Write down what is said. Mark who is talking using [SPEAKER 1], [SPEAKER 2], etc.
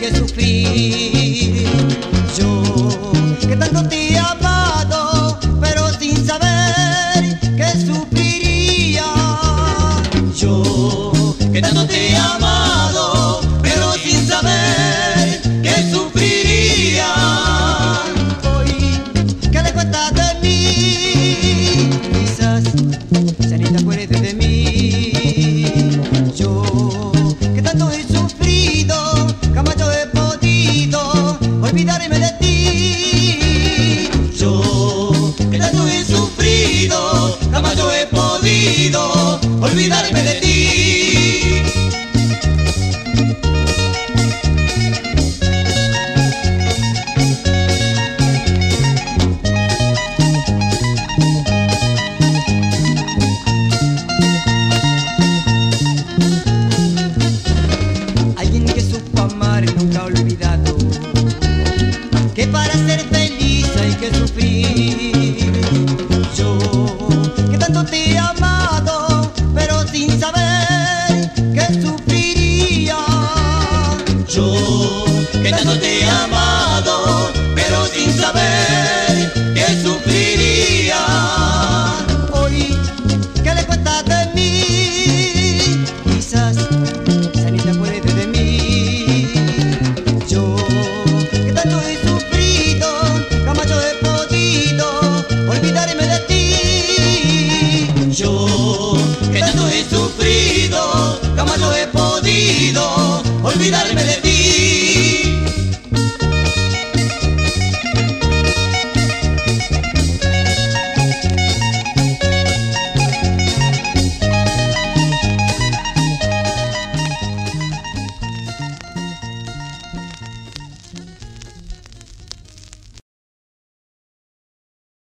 [SPEAKER 1] que sufrir. Yo que tanto te he amado, pero sin saber que sufriría. Yo que tanto te he amado, pero sin saber que sufriría. Hoy que le cuentas de mí, quizás ya ni te acuerdes de mí. Yo que tanto he sufrido, jamás yo he podido olvidarme de ti. Yo que tanto he sufrido, jamás yo he podido olvidarme de ti. Alguien que supo amar y nunca ha olvidado que para ser feliz hay que sufrir. Yo que tanto te he amado, pero sin saber que sufriría. Yo que tanto te he amado, pero sin saber que sufriría. Hoy que le cuentas de mí, quizás ya ni te acuerdes de mí. Yo que tanto he sufrido, jamás yo he podido olvidarme de ti. Yo que tanto he sufrido, jamás yo he podido olvidarme de ti.